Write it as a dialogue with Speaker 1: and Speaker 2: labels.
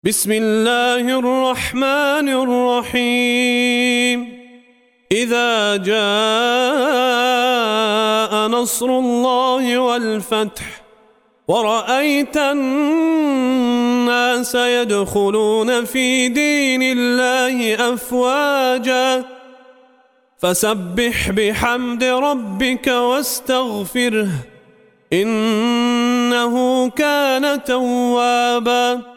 Speaker 1: بسم الله الرحمن الرحيم إذا جاء نصر الله والفتح ورأيت الناس يدخلون في دين الله أفواجا فسبح بحمد ربك واستغفره إنه كان توابا